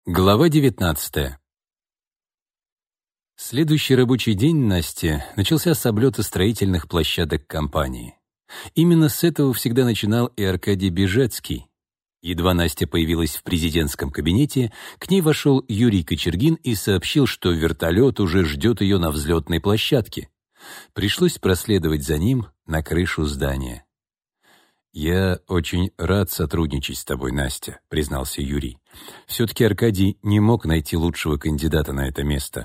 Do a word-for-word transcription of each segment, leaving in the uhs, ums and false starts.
Глава девятнадцатая. Следующий рабочий день Насти начался с облета строительных площадок компании. Именно с этого всегда начинал и Аркадий Бежецкий. Едва Настя появилась в президентском кабинете, к ней вошел Юрий Кочергин и сообщил, что вертолет уже ждет ее на взлетной площадке. Пришлось проследовать за ним на крышу здания. «Я очень рад сотрудничать с тобой, Настя», — признался Юрий. «Все-таки Аркадий не мог найти лучшего кандидата на это место».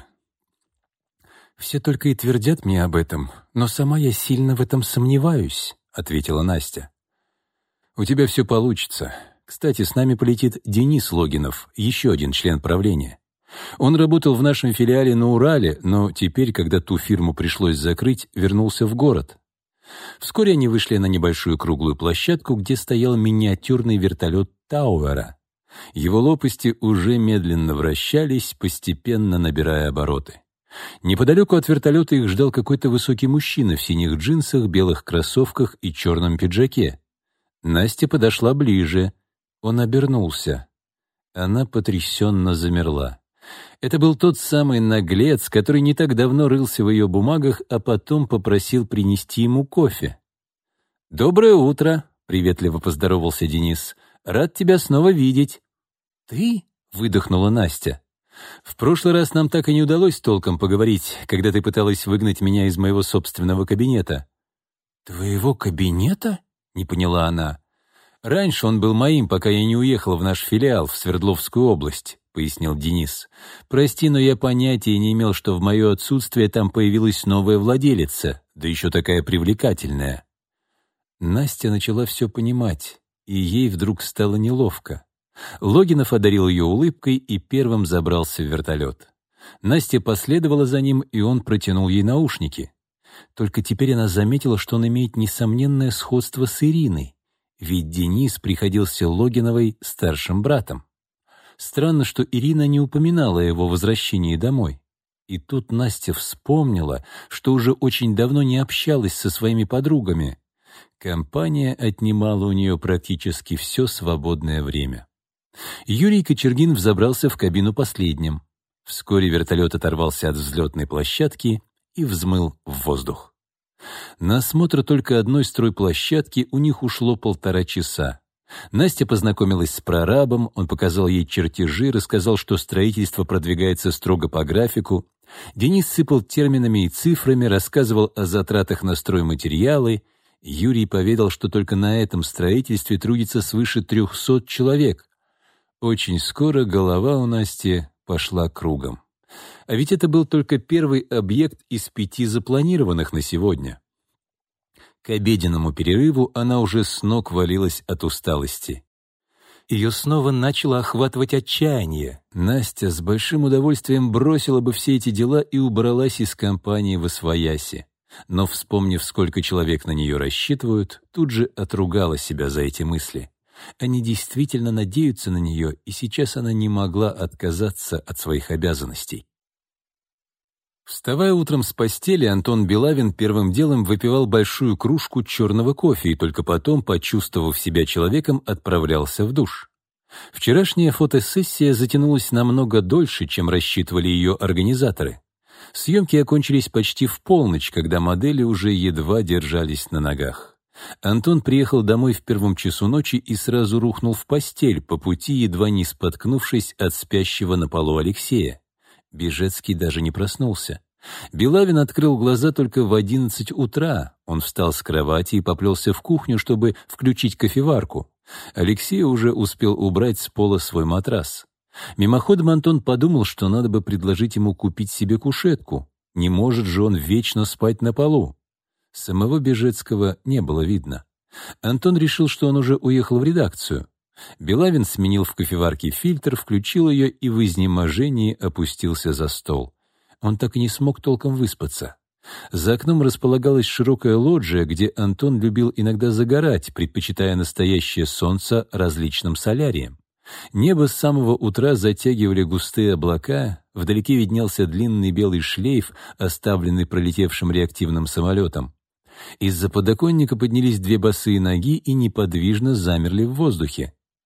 «Все только и твердят мне об этом, но сама я сильно в этом сомневаюсь», — ответила Настя. «У тебя все получится. Кстати, с нами полетит Денис Логинов, еще один член правления. Он работал в нашем филиале на Урале, но теперь, когда ту фирму пришлось закрыть, вернулся в город». Вскоре они вышли на небольшую круглую площадку, где стоял миниатюрный вертолет Тауэра. Его лопасти уже медленно вращались, постепенно набирая обороты. Неподалеку от вертолета их ждал какой-то высокий мужчина в синих джинсах, белых кроссовках и черном пиджаке. Настя подошла ближе. Он обернулся. Она потрясенно замерла. Это был тот самый наглец, который не так давно рылся в ее бумагах, а потом попросил принести ему кофе. «Доброе утро», — приветливо поздоровался Денис. «Рад тебя снова видеть». «Ты?» — выдохнула Настя. «В прошлый раз нам так и не удалось толком поговорить, когда ты пыталась выгнать меня из моего собственного кабинета». «Твоего кабинета?» — не поняла она. «Раньше он был моим, пока я не уехал в наш филиал в Свердловскую область», — пояснил Денис. «Прости, но я понятия не имел, что в мое отсутствие там появилась новая владелица, да еще такая привлекательная». Настя начала все понимать, и ей вдруг стало неловко. Логинов одарил ее улыбкой и первым забрался в вертолет. Настя последовала за ним, и он протянул ей наушники. Только теперь она заметила, что он имеет несомненное сходство с Ириной, ведь Денис приходился Логиновой старшим братом. Странно, что Ирина не упоминала о его возвращении домой. И тут Настя вспомнила, что уже очень давно не общалась со своими подругами. Компания отнимала у нее практически все свободное время. Юрий Кочергин взобрался в кабину последним. Вскоре вертолет оторвался от взлетной площадки и взмыл в воздух. На осмотр только одной стройплощадки у них ушло полтора часа. Настя познакомилась с прорабом, он показал ей чертежи, рассказал, что строительство продвигается строго по графику. Денис сыпал терминами и цифрами, рассказывал о затратах на стройматериалы. Юрий поведал, что только на этом строительстве трудится свыше трехсот человек. Очень скоро голова у Насти пошла кругом. А ведь это был только первый объект из пяти запланированных на сегодня. К обеденному перерыву она уже с ног валилась от усталости. Ее снова начало охватывать отчаяние. Настя с большим удовольствием бросила бы все эти дела и убралась из компании восвояси. Но, вспомнив, сколько человек на нее рассчитывают, тут же отругала себя за эти мысли. Они действительно надеются на нее, и сейчас она не могла отказаться от своих обязанностей. Вставая утром с постели, Антон Белавин первым делом выпивал большую кружку черного кофе и только потом, почувствовав себя человеком, отправлялся в душ. Вчерашняя фотосессия затянулась намного дольше, чем рассчитывали ее организаторы. Съемки окончились почти в полночь, когда модели уже едва держались на ногах. Антон приехал домой в первом часу ночи и сразу рухнул в постель, по пути едва не споткнувшись от спящего на полу Алексея. Бежецкий даже не проснулся. Белавин открыл глаза только в одиннадцать утра. Он встал с кровати и поплелся в кухню, чтобы включить кофеварку. Алексей уже успел убрать с пола свой матрас. Мимоходом Антон подумал, что надо бы предложить ему купить себе кушетку. Не может же он вечно спать на полу. Самого Бежецкого не было видно. Антон решил, что он уже уехал в редакцию. Белавин сменил в кофеварке фильтр, включил ее и в изнеможении опустился за стол. Он так и не смог толком выспаться. За окном располагалась широкая лоджия, где Антон любил иногда загорать, предпочитая настоящее солнце различным соляриям. Небо с самого утра затягивали густые облака, вдалеке виднелся длинный белый шлейф, оставленный пролетевшим реактивным самолетом. Из-за подоконника поднялись две босые ноги и неподвижно замерли в воздухе.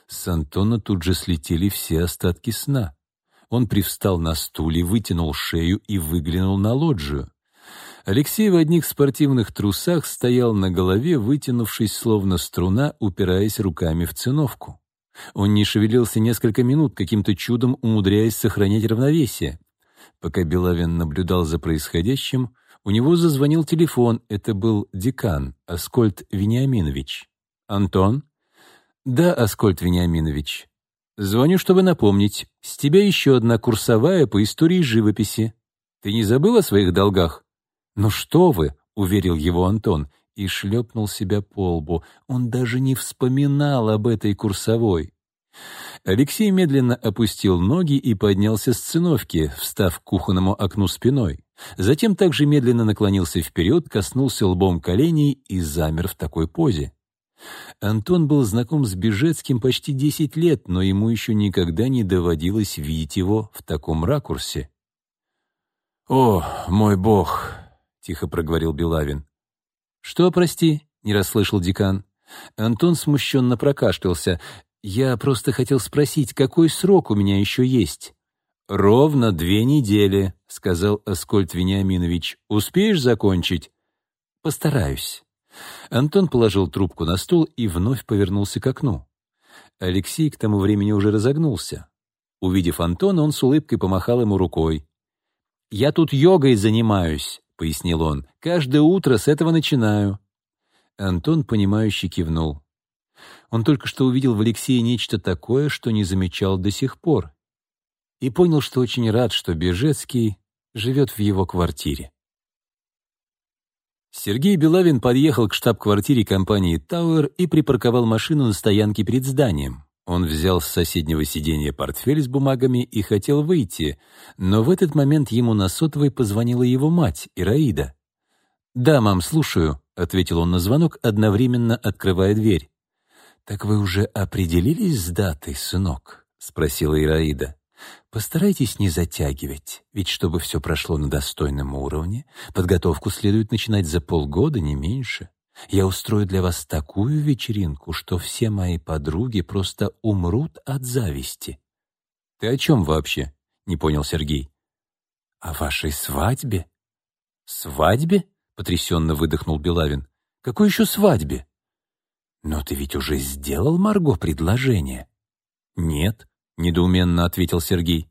С Антона тут же слетели все остатки сна. Он привстал на стуле, вытянул шею и выглянул на лоджию. Алексей в одних спортивных трусах стоял на голове, вытянувшись словно струна, упираясь руками в циновку. Он не шевелился несколько минут, каким-то чудом умудряясь сохранять равновесие. Пока Белавин наблюдал за происходящим, у него зазвонил телефон. Это был декан, Аскольд Вениаминович. «Антон?» «Да, Аскольд Вениаминович. Звоню, чтобы напомнить. С тебя еще одна курсовая по истории живописи. Ты не забыл о своих долгах?» «Ну что вы!» — уверил его Антон и шлепнул себя по лбу. Он даже не вспоминал об этой курсовой. Алексей медленно опустил ноги и поднялся с циновки, встав к кухонному окну спиной. Затем также медленно наклонился вперед, коснулся лбом коленей и замер в такой позе. Антон был знаком с Бежецким почти десять лет, но ему еще никогда не доводилось видеть его в таком ракурсе. «О, мой бог!» — тихо проговорил Белавин. «Что, прости?» — не расслышал декан. Антон смущенно прокашлялся. «Я просто хотел спросить, какой срок у меня еще есть?» «Ровно две недели», — сказал Аскольд Вениаминович. «Успеешь закончить?» «Постараюсь». Антон положил трубку на стол и вновь повернулся к окну. Алексей к тому времени уже разогнулся. Увидев Антона, он с улыбкой помахал ему рукой. «Я тут йогой занимаюсь», — пояснил он. «Каждое утро с этого начинаю». Антон, понимающе кивнул. Он только что увидел в Алексее нечто такое, что не замечал до сих пор, и понял, что очень рад, что Бежецкий живет в его квартире. Сергей Белавин подъехал к штаб-квартире компании «Тауэр» и припарковал машину на стоянке перед зданием. Он взял с соседнего сиденья портфель с бумагами и хотел выйти, но в этот момент ему на сотовой позвонила его мать, Ираида. «Да, мам, слушаю», — ответил он на звонок, одновременно открывая дверь. «Так вы уже определились с датой, сынок?» — спросила Ираида. «Постарайтесь не затягивать, ведь чтобы все прошло на достойном уровне, подготовку следует начинать за полгода, не меньше. Я устрою для вас такую вечеринку, что все мои подруги просто умрут от зависти». «Ты о чем вообще?» — не понял Сергей. «О вашей свадьбе». «Свадьбе?» — потрясенно выдохнул Белавин. «Какой еще свадьбе?» «Но ты ведь уже сделал Марго предложение?» «Нет», — недоуменно ответил Сергей.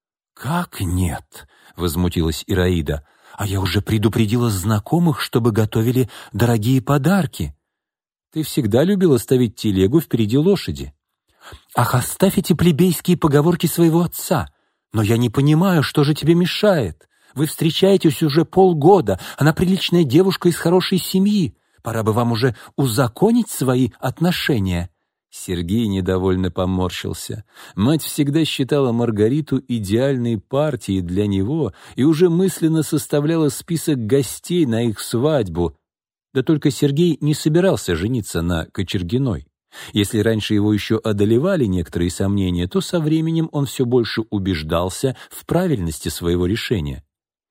«Как нет?» — возмутилась Ираида. «А я уже предупредила знакомых, чтобы готовили дорогие подарки». «Ты всегда любила ставить телегу впереди лошади». «Ах, оставь эти плебейские поговорки своего отца. Но я не понимаю, что же тебе мешает. Вы встречаетесь уже полгода, она приличная девушка из хорошей семьи. Пора бы вам уже узаконить свои отношения». Сергей недовольно поморщился. Мать всегда считала Маргариту идеальной партией для него и уже мысленно составляла список гостей на их свадьбу. Да только Сергей не собирался жениться на Кочергиной. Если раньше его еще одолевали некоторые сомнения, то со временем он все больше убеждался в правильности своего решения.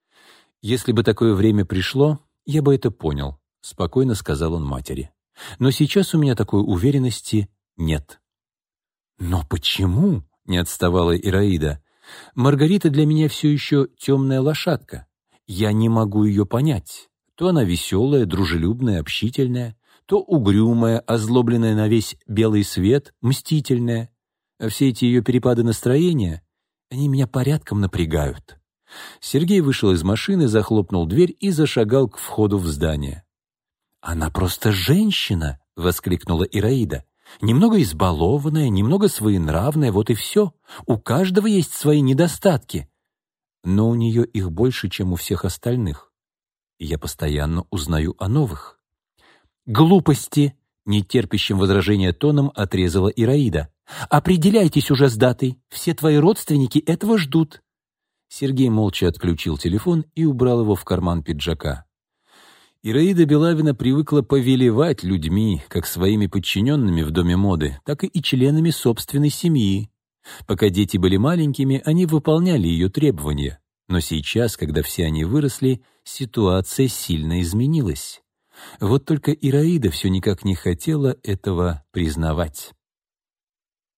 «Если бы такое время пришло, я бы это понял», — спокойно сказал он матери. «Но сейчас у меня такой уверенности нет». «Но почему?» — не отставала Ираида. «Маргарита для меня все еще темная лошадка. Я не могу ее понять. То она веселая, дружелюбная, общительная, то угрюмая, озлобленная на весь белый свет, мстительная. А все эти ее перепады настроения, они меня порядком напрягают». Сергей вышел из машины, захлопнул дверь и зашагал к входу в здание. «Она просто женщина!» — воскликнула Ираида. «Немного избалованная, немного своенравная, вот и все. У каждого есть свои недостатки. Но у нее их больше, чем у всех остальных. И я постоянно узнаю о новых». «Глупости!» — нетерпящим возражения тоном отрезала Ираида. «Определяйтесь уже с датой. Все твои родственники этого ждут». Сергей молча отключил телефон и убрал его в карман пиджака. Ираида Белавина привыкла повелевать людьми, как своими подчиненными в доме моды, так и членами собственной семьи. Пока дети были маленькими, они выполняли ее требования. Но сейчас, когда все они выросли, ситуация сильно изменилась. Вот только Ираида все никак не хотела этого признавать.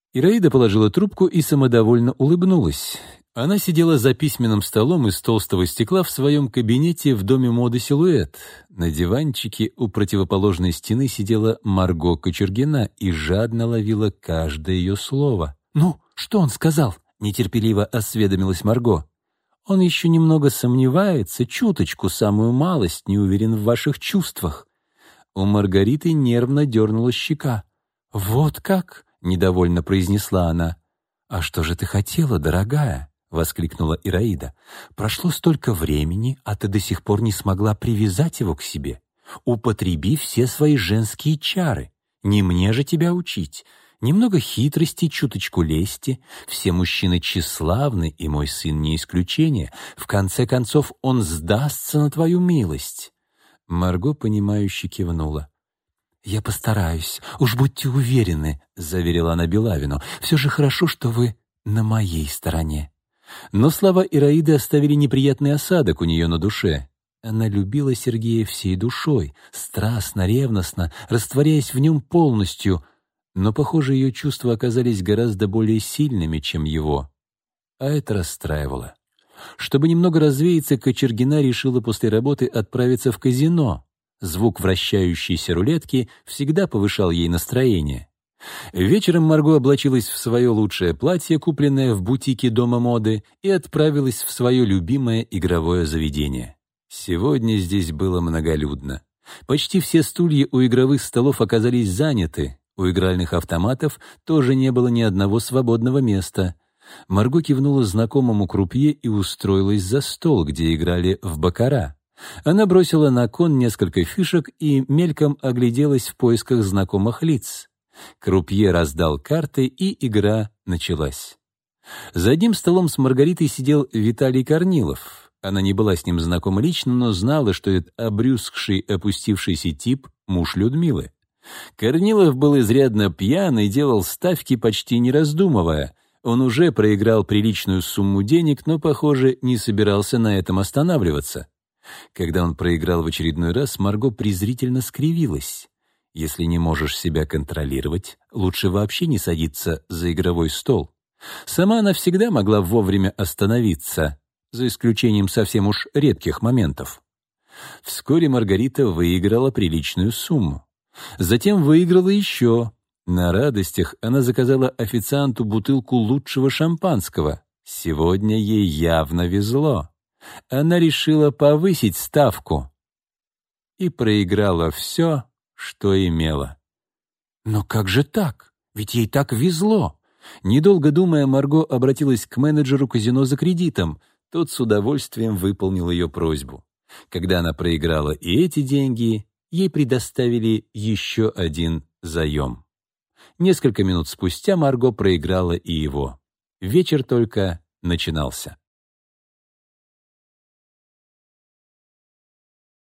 Ираида положила трубку и самодовольно улыбнулась. Она сидела за письменным столом из толстого стекла в своем кабинете в доме моды «Силуэт». На диванчике у противоположной стены сидела Марго Кочергина и жадно ловила каждое ее слово. «Ну, что он сказал?» — нетерпеливо осведомилась Марго. «Он еще немного сомневается, чуточку, самую малость, не уверен в ваших чувствах». У Маргариты нервно дернула щека. «Вот как?» — недовольно произнесла она. «А что же ты хотела, дорогая?» — воскликнула Ираида. «Прошло столько времени, а ты до сих пор не смогла привязать его к себе. Употреби все свои женские чары. Не мне же тебя учить. Немного хитрости, чуточку лести. Все мужчины тщеславны, и мой сын не исключение. В конце концов, он сдастся на твою милость». Марго, понимающе кивнула. «Я постараюсь, уж будьте уверены», — заверила она Белавину. «Все же хорошо, что вы на моей стороне». Но слова Ираиды оставили неприятный осадок у нее на душе. Она любила Сергея всей душой, страстно, ревностно, растворяясь в нем полностью, но, похоже, ее чувства оказались гораздо более сильными, чем его. А это расстраивало. Чтобы немного развеяться, Кочергина решила после работы отправиться в казино. Звук вращающейся рулетки всегда повышал ей настроение. Вечером Марго облачилась в свое лучшее платье, купленное в бутике дома моды, и отправилась в свое любимое игровое заведение. Сегодня здесь было многолюдно. Почти все стулья у игровых столов оказались заняты, у игральных автоматов тоже не было ни одного свободного места. Марго кивнула знакомому крупье и устроилась за стол, где играли в баккара. Она бросила на кон несколько фишек и мельком огляделась в поисках знакомых лиц. Крупье раздал карты, и игра началась. За одним столом с Маргаритой сидел Виталий Корнилов. Она не была с ним знакома лично, но знала, что этот обрюзгший, опустившийся тип — муж Людмилы. Корнилов был изрядно пьян и делал ставки, почти не раздумывая. Он уже проиграл приличную сумму денег, но, похоже, не собирался на этом останавливаться. Когда он проиграл в очередной раз, Марго презрительно скривилась. Если не можешь себя контролировать, лучше вообще не садиться за игровой стол. Сама она всегда могла вовремя остановиться, за исключением совсем уж редких моментов. Вскоре Маргарита выиграла приличную сумму. Затем выиграла еще. На радостях она заказала официанту бутылку лучшего шампанского. Сегодня ей явно везло. Она решила повысить ставку и проиграла все, что имела. Но как же так? Ведь ей так везло. Недолго думая, Марго обратилась к менеджеру казино за кредитом. Тот с удовольствием выполнил ее просьбу. Когда она проиграла и эти деньги, ей предоставили еще один заем. Несколько минут спустя Марго проиграла и его. Вечер только начинался.